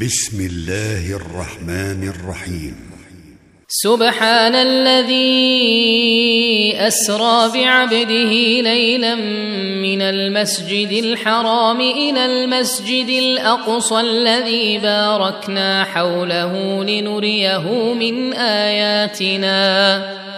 بسم الله الرحمن الرحيم. سبحان الذي أسرى بعبده ليلا من المسجد الحرام إلى المسجد الأقصى الذي باركنا حوله لنريه من آياتنا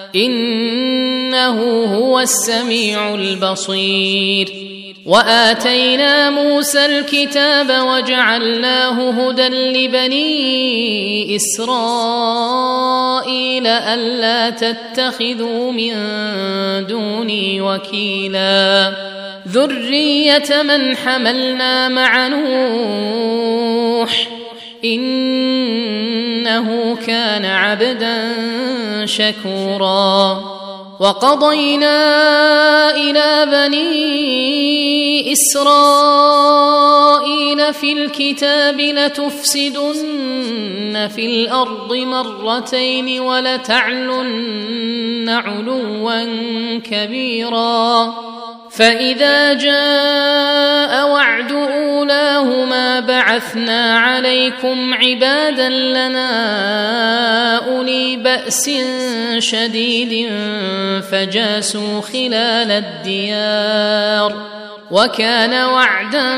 إنه هو السميع البصير. وآتينا موسى الكتاب وجعلناه هدى لبني إسرائيل ألا تتخذوا من دوني وكيلا ذرية من حملنا مع نوح إنه كان عبدا شكورا. وقضينا إلى بني إسرائيل في الكتاب لتفسدن في الأرض مرتين ولتعلن علوا كبيرا فإذا جاء وعد أولاهما بعثنا عليكم عبادا لنا أولي بأس شديد فجاسوا خلال الديار وكان وعدا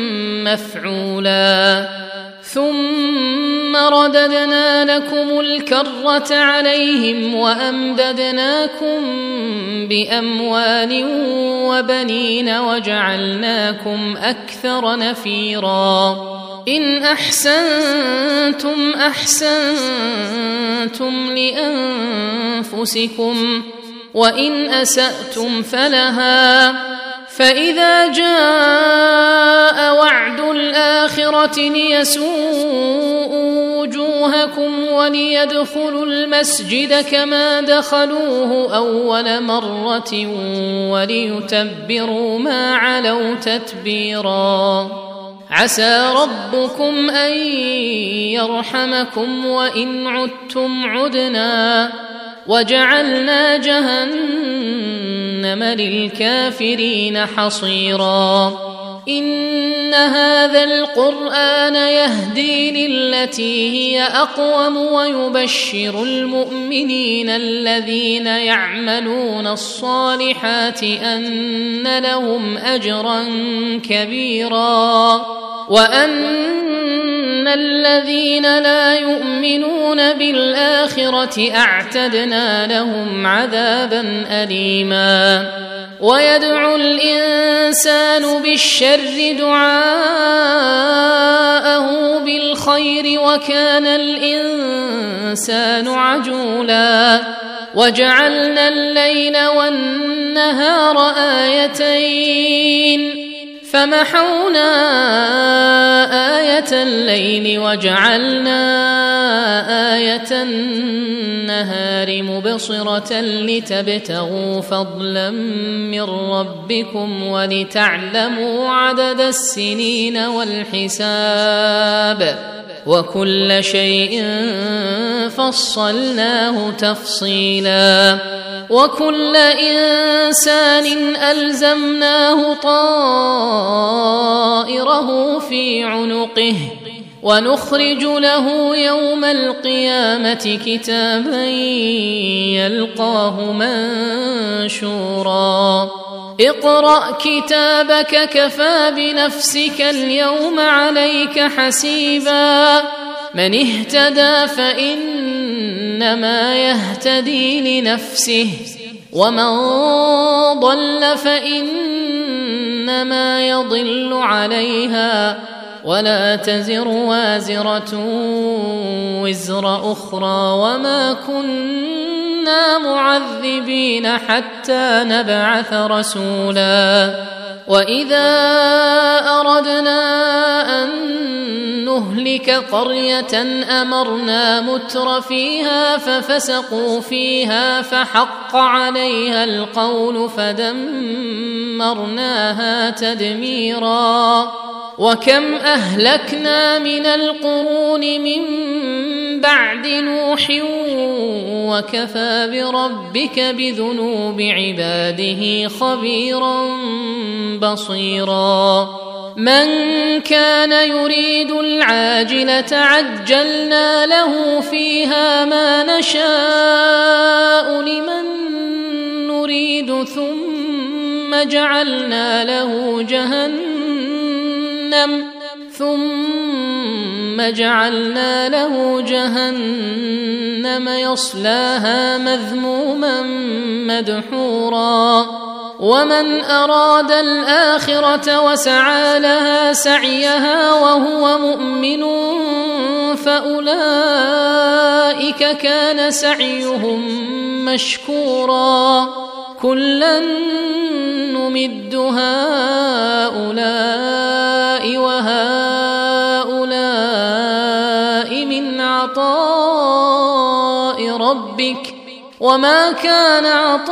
مفعولا. ثم رددنا لكم الكرة عليهم وأمددناكم بأموال وبنين وجعلناكم أكثر نفيرا. إن أحسنتم أحسنتم لأنفسكم وإن أسأتم فلها فإذا جاء وعد الآخرة ليسوءوا وجوهكم وليدخلوا المسجد كما دخلوه أول مرة وليتبروا ما علوا تتبيرا. عسى ربكم أن يرحمكم وإن عدتم عدنا وجعلنا جهنم للكافرين حصيرا. إن هذا القرآن يهدي للتي هي أقوم ويبشر المؤمنين الذين يعملون الصالحات أن لهم أجرا كبيرا وأن الذين لا يؤمنون بالآخرة أعتدنا لهم عذابا أليما. ويدعو الإنسان بالشر دعاءه بالخير وكان الإنسان عجولا. وجعلنا الليل والنهار آيتين فمحونا آية الليل وجعلنا آية النهار مبصرة لتبتغوا فضلا من ربكم ولتعلموا عدد السنين والحساب وكل شيء فصلناه تفصيلا. وكل إنسان ألزمناه طائره في عنقه ونخرج له يوم القيامة كتابا يلقاه منشورا. اقرأ كتابك كفى بنفسك اليوم عليك حسيبا. من اهتدى فإنما يهتدي لنفسه ومن ضل فإنما يضل عليها ولا تزر وازرة وزر أخرى وما كنا معذبين حتى نبعث رسولا. وإذا أردنا أن نهلك قرية أمرنا متر فيها ففسقوا فيها فحق عليها القول فدمرناها تدميرا. وكم أهلكنا من القرون من بعد نوح وكفى بربك بذنوب عباده خبيرا بصيرا. من كان يريد العاجلة عجلنا له فيها ما نشاء لمن نريد ثم جعلنا له جهنم يصلاها مذموما مدحورا ومن أراد الآخرة وسعى لها سعيها وهو مؤمن فأولئك كان سعيهم مشكورا كلا نمد هؤلاء وهؤلاء من عطاء ربك وما كان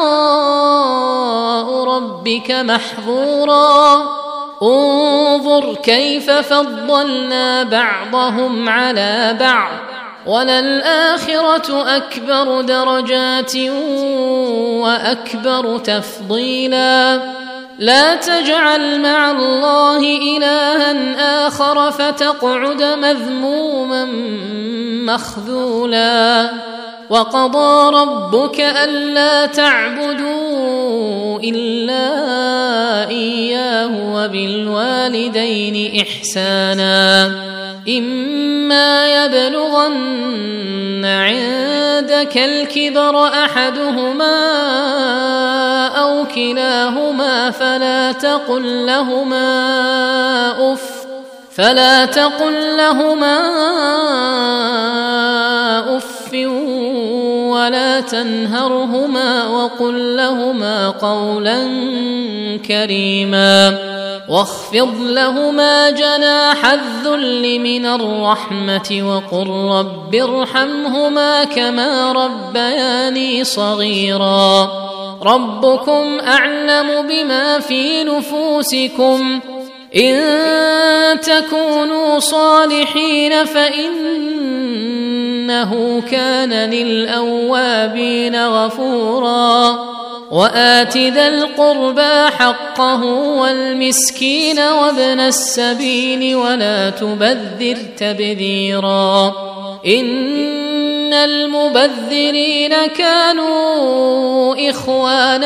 عطاء ربك محظورا انظر كيف فضلنا بعضهم على بعض وللآخرة أكبر درجات وأكبر تفضيلا لا تجعل مع الله إلها آخر فتقعد مذموما مخذولا وقضى ربك ألا تعبدوا إلا إياه وبالوالدين إحسانا إما يبلغن عندك الكبر أحدهما أو كلاهما فلا تقل لهما أف ولا تنهرهما وقل لهما قولا كريما واخفض لهما جناح الذل من الرحمة وقل رب ارحمهما كما ربياني صغيرا ربكم أعلم بما في نفوسكم إن تكونوا صالحين فإنه كان للأوابين غفورا وآت ذا القربى حقه والمسكين وابن السبيل ولا تبذر تبذيرا إن المبذرين كانوا إخوان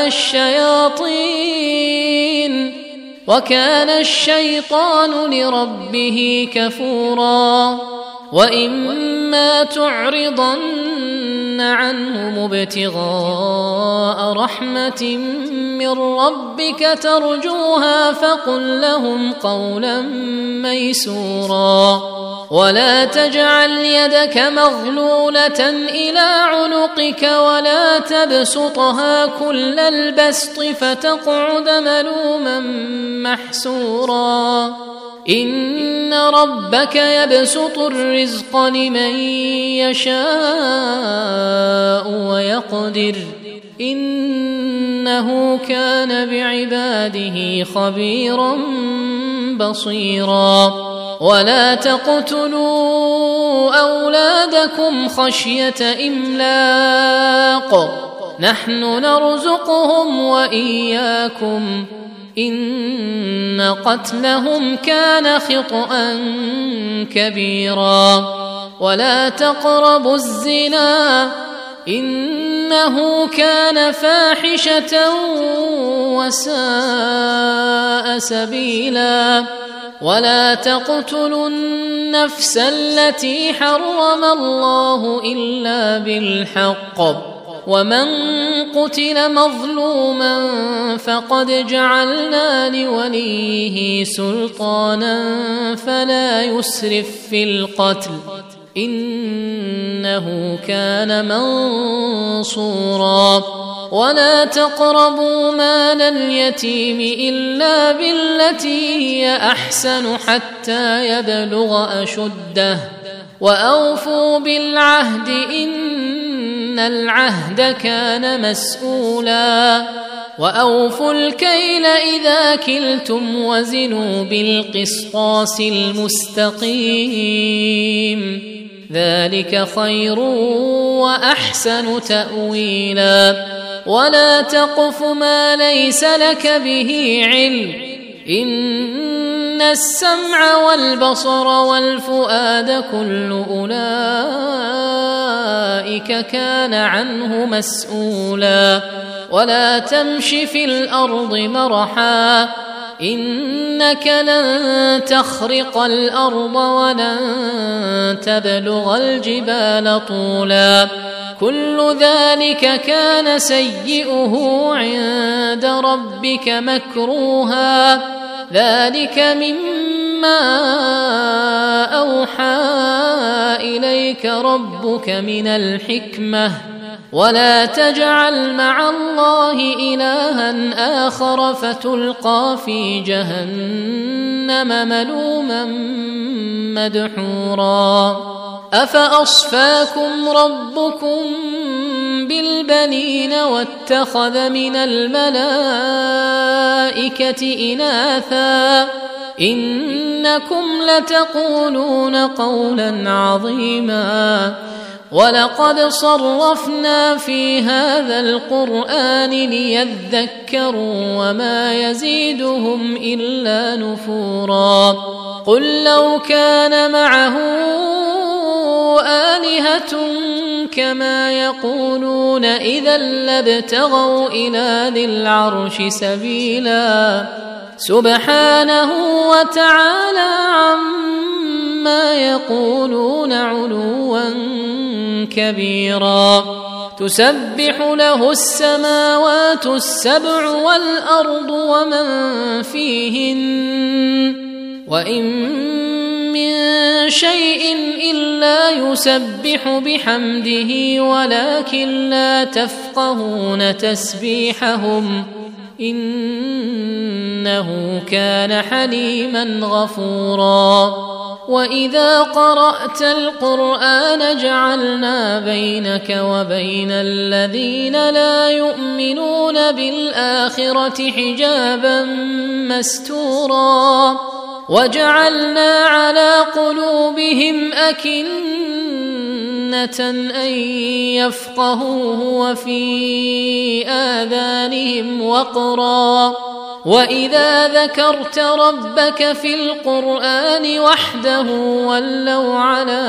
الشياطين وكان الشيطان لربه كفورا وإما تعرضن عنهم ابتغاء رحمة من ربك ترجوها فقل لهم قولا ميسورا ولا تجعل يدك مغلولة إلى عنقك ولا تبسطها كل البسط فتقعد ملوما محسورا إن ربك يبسط الرزق لمن يشاء ويقدر إنه كان بعباده خبيرا بصيرا ولا تقتلوا أولادكم خشية إملاق نحن نرزقهم وإياكم إن قتلهم كان خطأ كبيرا ولا تقربوا الزنا إنه كان فاحشة وساء سبيلا ولا تقتلوا النفس التي حرم الله إلا بالحق ومن قتل مظلوما فقد جعلنا لوليه سلطانا فلا يسرف في القتل إنه كان منصورا ولا تقربوا مال اليتيم إلا بالتي هي أحسن حتى يبلغ أشده وأوفوا بالعهد إن العهد كان مسؤولا وأوفوا الكيل إذا كلتم وزنوا بالقسطاس المستقيم ذلك خير وأحسن تأويلا ولا تقف ما ليس لك به علم إن السمع والبصر والفؤاد كل أولئك كان عنه مسؤولا ولا تمش في الأرض مرحا إنك لن تخرق الأرض ولن تبلغ الجبال طولا كل ذلك كان سيئه عند ربك مكروها ذلك مما أوحى إليك ربك من الحكمة ولا تجعل مع الله إلها آخر فتلقى في جهنم ملوما مدحورا أفأصفاكم ربكم بالبنين واتخذ من الملائكة إناثا إنكم لتقولون قولا عظيما ولقد صرفنا في هذا القرآن ليذكروا وما يزيدهم إلا نفورا قل لو كان معه آلهة كما يقولون إذا لابتغوا إلى ذي العرش سبيلا سبحانه وتعالى عما يقولون علوا كبيرا تسبح له السماوات السبع والأرض ومن فيهن وإن من شيء إلا يسبح بحمده ولكن لا تفقهون تسبيحهم إنه كان حليما غفورا وإذا قرأت القرآن جعلنا بينك وبين الذين لا يؤمنون بالآخرة حجابا مستورا وجعلنا على قلوبهم أكنة أن يفقهوه وفي آذانهم وقرا وإذا ذكرت ربك في القرآن وحده ولوا على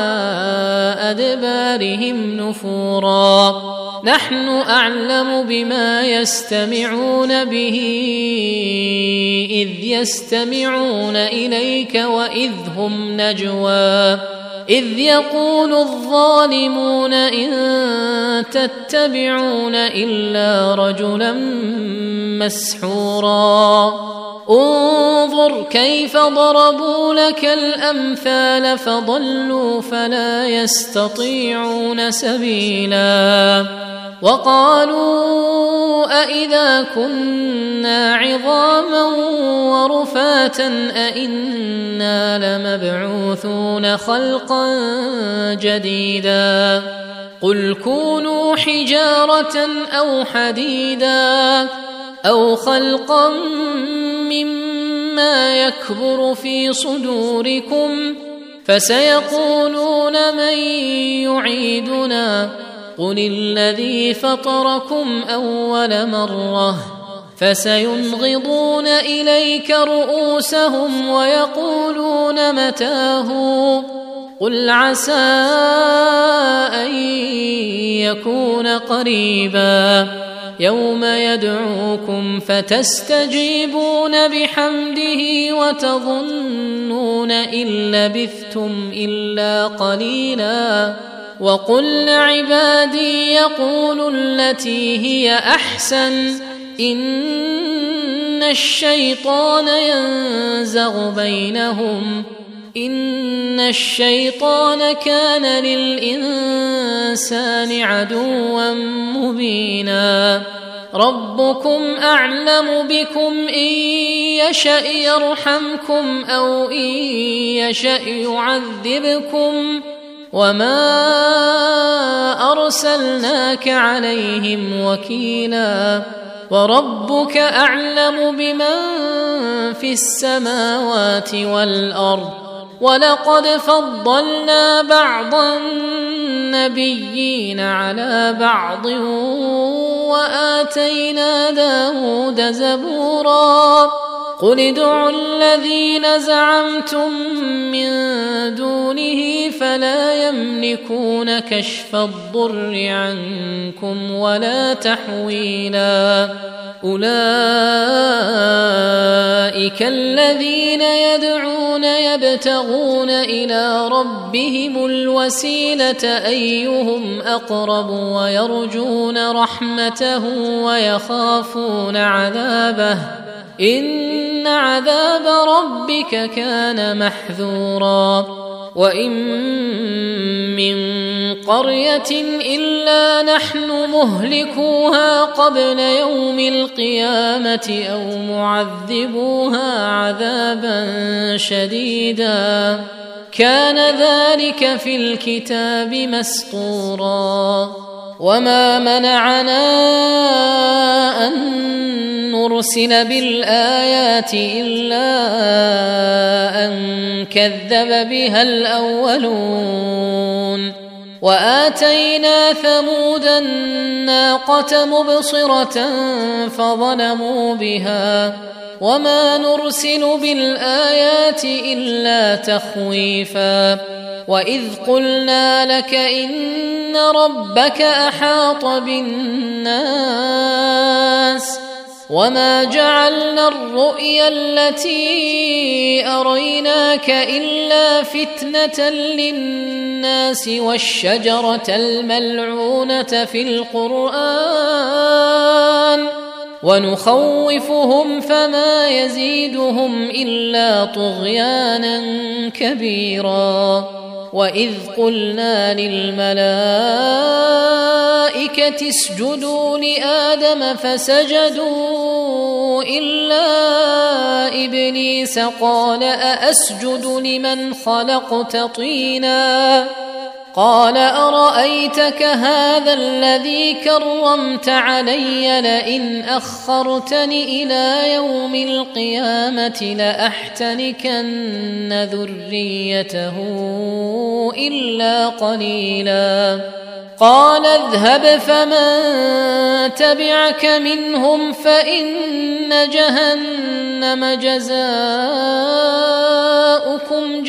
أدبارهم نفورا نحن أعلم بما يستمعون به إذ يستمعون إليك وإذ هم نجوى إذ يقول الظالمون إن تتبعون إلا رجلا مسحورا انظر كيف ضربوا لك الأمثال فضلوا فلا يستطيعون سبيلا وقالوا أئذا كنا عظاما ورفاتا أئنا لمبعوثون خلقا جديدا قل كونوا حجارة أو حديدا أو خلقا مما يكبر في صدوركم فسيقولون من يعيدنا قل الذي فطركم أول مرة فسينغضون إليك رؤوسهم ويقولون متاه قل عسى أن يكون قريبا يوم يدعوكم فتستجيبون بحمده وتظنون إن لبثتم إلا قليلا وقل لعبادي يقولوا التي هي أحسن إن الشيطان ينزغ بينهم إن الشيطان كان للإنسان عدوا مبينا ربكم أعلم بكم إن يشأ يرحمكم أو إن يشأ يعذبكم وما أرسلناك عليهم وكيلا وربك أعلم بمن في السماوات والأرض ولقد فضلنا بعض النبيين على بعض وآتينا داود زبورا قل ادعوا الذين زعمتم من دونه فلا يملكون كشف الضر عنكم ولا تحويلا أولئك الذين يدعون يبتغون إلى ربهم الوسيلة أيهم أقرب ويرجون رحمته ويخافون عذابه إن عذاب ربك كان محذورا وإن من قرية إلا نحن مهلكوها قبل يوم القيامة أو معذبوها عذابا شديدا كان ذلك في الكتاب مسطورا وما منعنا أن نرسل بالآيات إلا أن كذب بها الأولون وآتينا ثمود الناقة مبصرة فظلموا بها وما نرسل بالآيات إلا تخويفا وإذ قلنا لك إن ربك أحاط بالناس وما جعلنا الرؤيا التي أريناك إلا فتنة للناس والشجرة الملعونة في القرآن ونخوفهم فما يزيدهم إلا طغيانا كبيرا وإذ قلنا للملائكة اسجدوا لآدم فسجدوا إلا إبليس قال أأسجد لمن خلقت طينا قال أرأيتك هذا الذي كرمت علي لئن أخرتني إلى يوم القيامة لأحتنكن ذريته إلا قليلا قال اذهب فمن تبعك منهم فإن جهنم جزاؤكم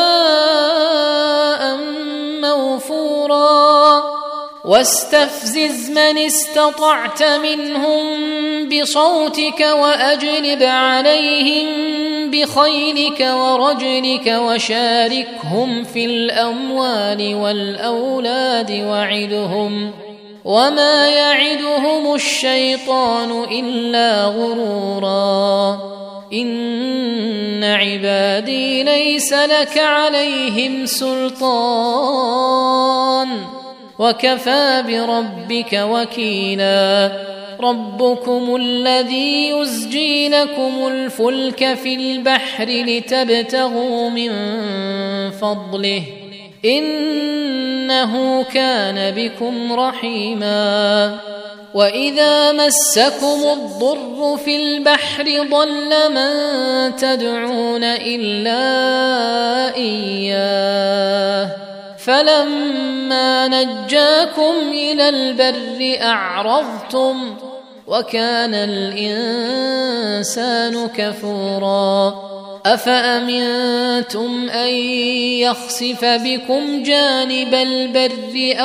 جزاء موفورا واستفزز من استطعت منهم بصوتك وأجلب عليهم بخيلك ورجلك وشاركهم في الأموال والأولاد وعدهم وما يعدهم الشيطان إلا غرورا إن عبادي ليس لك عليهم سلطان وكفى بربك وكيلا ربكم الذي يزجي لكم الفلك في البحر لتبتغوا من فضله إنه كان بكم رحيما وإذا مسكم الضر في البحر ضل من تدعون إلا إياه فلما نجاكم إلى البر أعرضتم وكان الإنسان كفورا أفأمنتم أن يخسف بكم جانب البر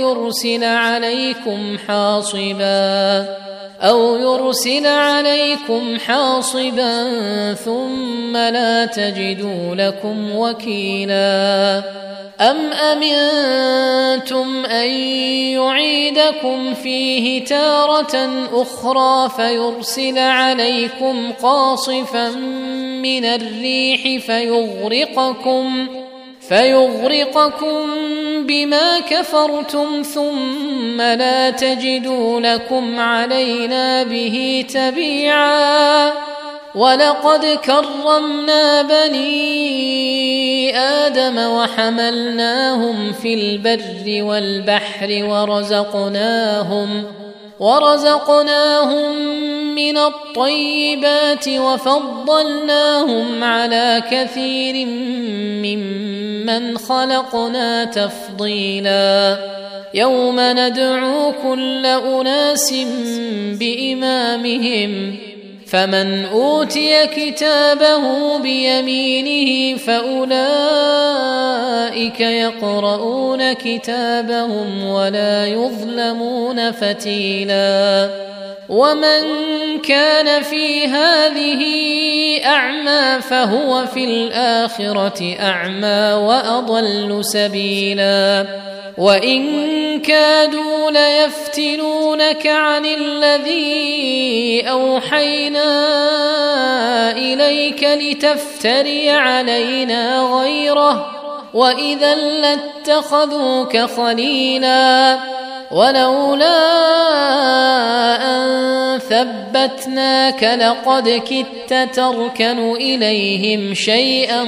أو يرسل عليكم حاصبا ثم لا تجدوا لكم وكيلا أم أمنتم أن يعيدكم فيه تارة أخرى فيرسل عليكم قاصفا من الريح فيغرقكم بما كفرتم ثم لا تجدوا لكم علينا به تبيعا ولقد كرمنا بني آدم وحملناهم في البر والبحر ورزقناهم من الطيبات وفضلناهم على كثير ممن خلقنا تفضيلا يوم ندعو كل أناس بإمامهم فمن أوتي كتابه بيمينه فأولئك يقرؤون كتابهم ولا يظلمون فتيلا ومن كان في هذه أعمى فهو في الآخرة أعمى وأضل سبيلا وإن كادوا ليفتنونك عن الذي أوحينا إليك لتفتري علينا غيره وإذا لاتخذوك خليلا ولولا أن ثبتناك لقد كدت تركن إليهم شيئا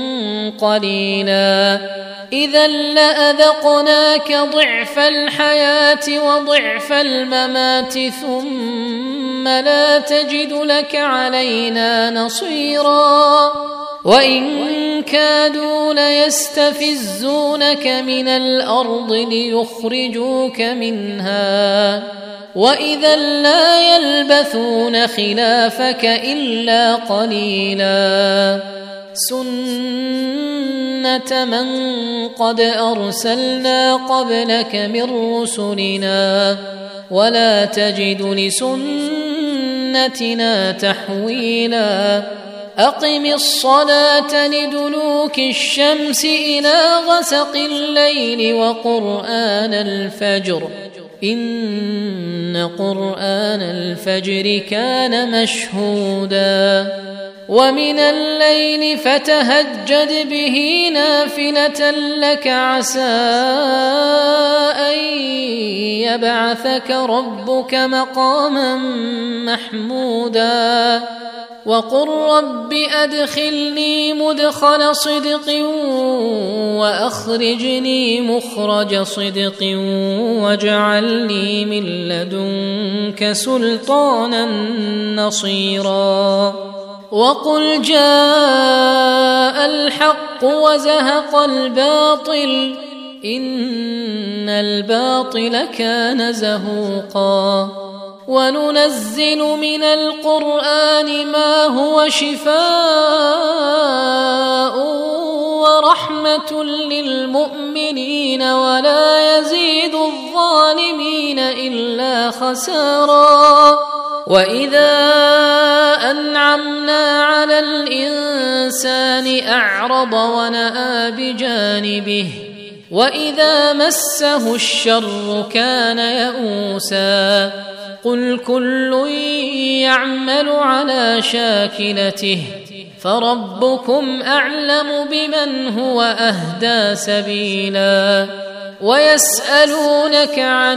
قليلا إذا لأذقناك ضعف الحياة وضعف الممات ثم لا تجد لك علينا نصيرا وإن كادوا ليستفزونك من الأرض ليخرجوك منها وإذا لا يلبثون خلافك إلا قليلا سنة من قد أرسلنا قبلك من رسلنا ولا تجد لسنتنا تحويلا أقم الصلاة لدلوك الشمس إلى غسق الليل وقرآن الفجر إن قرآن الفجر كان مشهودا ومن الليل فتهجد به نافلة لك عسى أن يبعثك ربك مقاما محمودا وقل رب أدخلني مدخل صدق وأخرجني مخرج صدق واجعلني من لدنك سلطانا نصيرا وقل جاء الحق وزهق الباطل إن الباطل كان زهوقا وننزل من القرآن ما هو شفاء ورحمة للمؤمنين ولا يزيد الظالمين إلا خسارا وإذا أنعمنا على الإنسان أعرض ونأى بجانبه وإذا مسه الشر كان يئوسا قل كل يعمل على شاكلته فربكم أعلم بمن هو أهدى سبيلا ويسألونك عن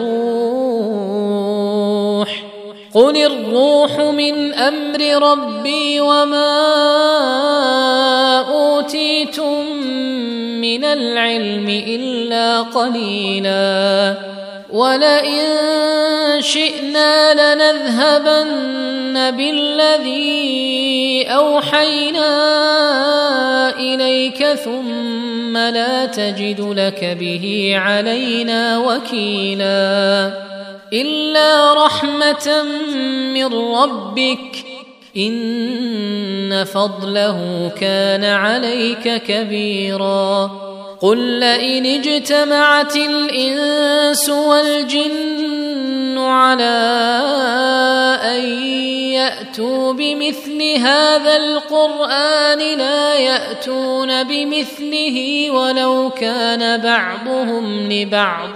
الروح قل الروح من أمر ربي وما أوتيتم من العلم إلا قليلا ولئن شئنا لنذهبن بالذي أوحينا إليك ثم لا تجد لك به علينا وكيلا إلا رحمة من ربك إن فضله كان عليك كبيرا قل لئن اجتمعت الإنس والجن على أن يأتوا بمثل هذا القرآن لا يأتون بمثله ولو كان بعضهم لبعض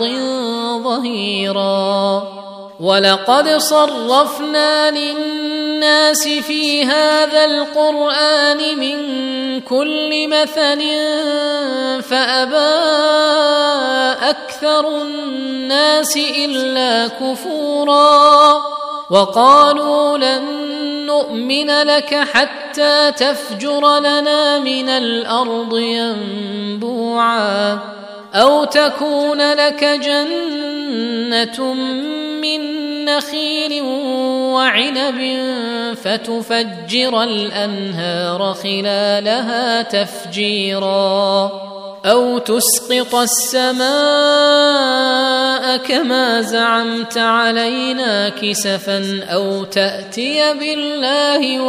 ظهيرا ولقد صرفنا للناس في هذا القرآن من كل مثل فأبى أكثر الناس إلا كفورا وقالوا لن نؤمن لك حتى تفجر لنا من الأرض ينبوعا أو تكون لك جنة من نخيل وعنب فتفجر الأنهار خلالها تفجيرا أو تسقط السماء كما زعمت علينا كسفا أو تأتي بالله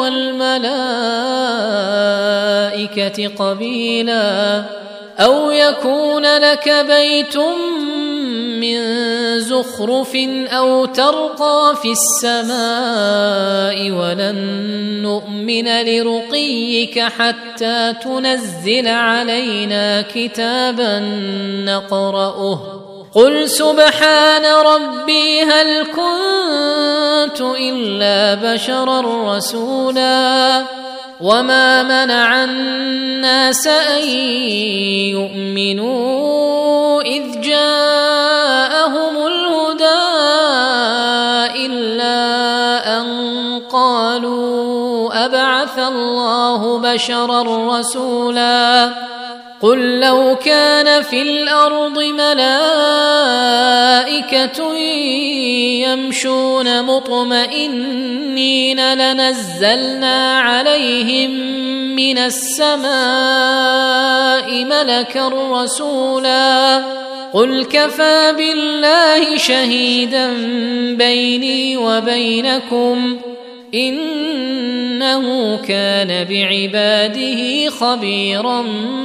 والملائكة قبيلا أو يكون لك بيت من زخرف أو ترقى في السماء ولن نؤمن لرقيك حتى تنزل علينا كتابا نقرأه قل سبحان ربي هل كنت إلا بشرا رسولا وما منع الناس أن يؤمنوا إذ جاءهم الهدى إلا أن قالوا أبعث الله بشرا رسولا قل لو كان في الأرض ملائكة يمشون مطمئنين لنزلنا عليهم من السماء ملكا رسولا قل كفى بالله شهيدا بيني وبينكم إنه كان بعباده خبيرا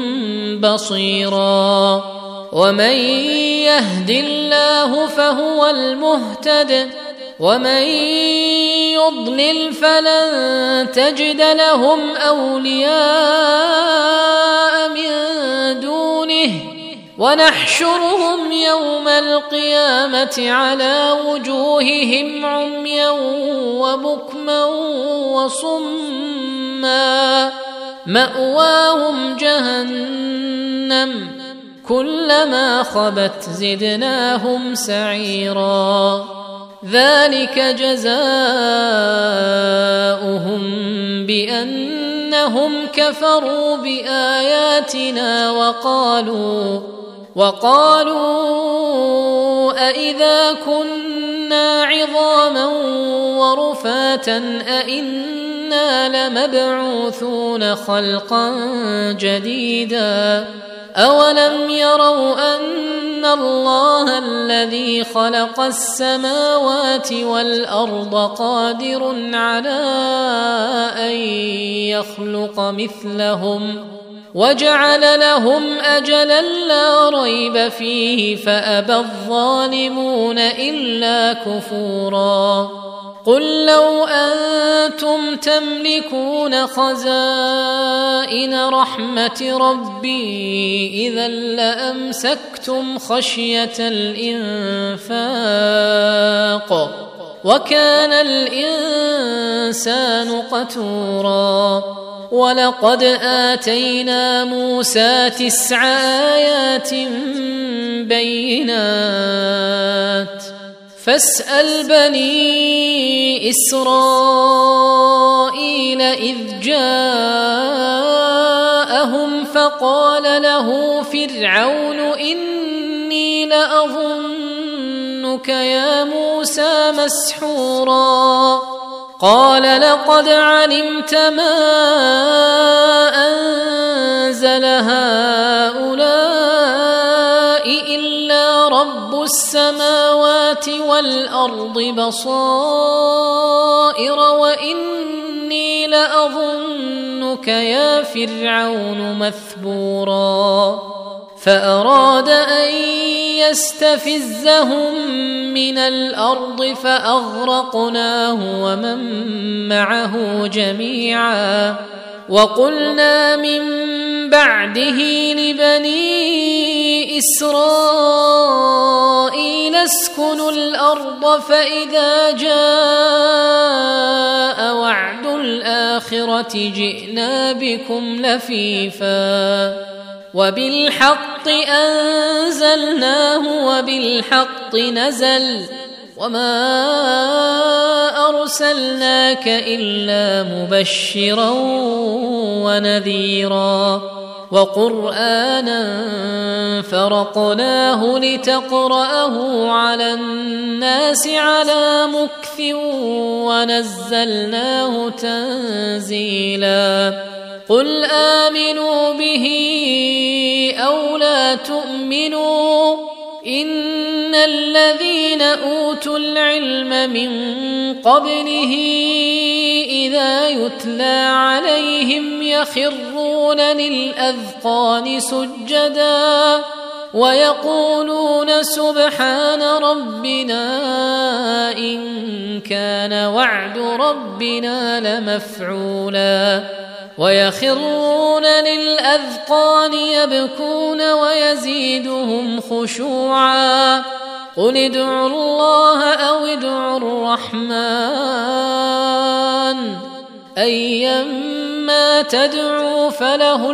بصيرا ومن يهد الله فهو المهتد ومن يضلل فلن تجد لهم أولياء من دونه ونحشرهم يوم القيامة على وجوههم عميا وبكما وصما مأواهم جهنم كلما خبت زدناهم سعيرا ذلك جزاؤهم بأنهم كفروا بآياتنا وقالوا أإذا كنا عظاما ورفاتا أإنا لمبعوثون خلقا جديدا أولم يروا أن الله الذي خلق السماوات والأرض قادر على أن يخلق مثلهم وجعل لهم أجلا لا ريب فيه فأبى الظالمون إلا كفورا قل لو أنتم تملكون خزائن رحمة ربي إذا لأمسكتم خشية الإنفاق وكان الإنسان قتورا ولقد آتينا موسى 9 آيات بينات فاسأل بني إسرائيل إذ جاءهم فقال له فرعون إني لأظنك يا موسى مسحورا قال لقد علمت ما أنزل هؤلاء إلا رب السماوات والأرض بصائر وإني لأظنك يا فرعون مثبورا فأراد أن يستفزهم من الأرض فأغرقناه ومن معه جميعا وقلنا من بعده لبني إسرائيل اسكنوا الأرض فإذا جاء وعد الآخرة جئنا بكم لفيفا وبالحق أنزلناه وبالحق نزل وما أرسلناك إلا مبشرا ونذيرا وقرآنا فرقناه لتقرأه على الناس على مكث ونزلناه تنزيلا قل آمنوا به أو لا تؤمنوا إن الذين أوتوا العلم من قبله إذا يتلى عليهم يخرون للأذقان سجدا ويقولون سبحان ربنا إن كان وعد ربنا لمفعولا ويخرون للأذقان يبكون ويزيدهم خشوعا قل ادعوا الله أو ادعوا الرحمن أيما تدعوا فله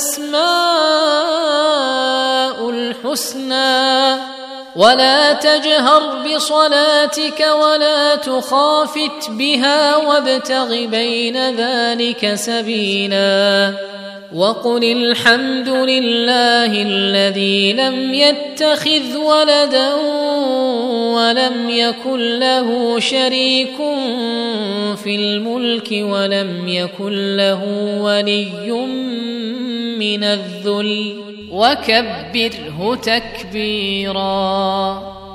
الأسماء الحسنى ولا تجهر بصلاتك ولا تخافت بها وابتغ بين ذلك سبيلا وقل الحمد لله الذي لم يتخذ ولدا ولم يكن له شريك في الملك ولم يكن له ولي من الذل وكبره تكبيرا.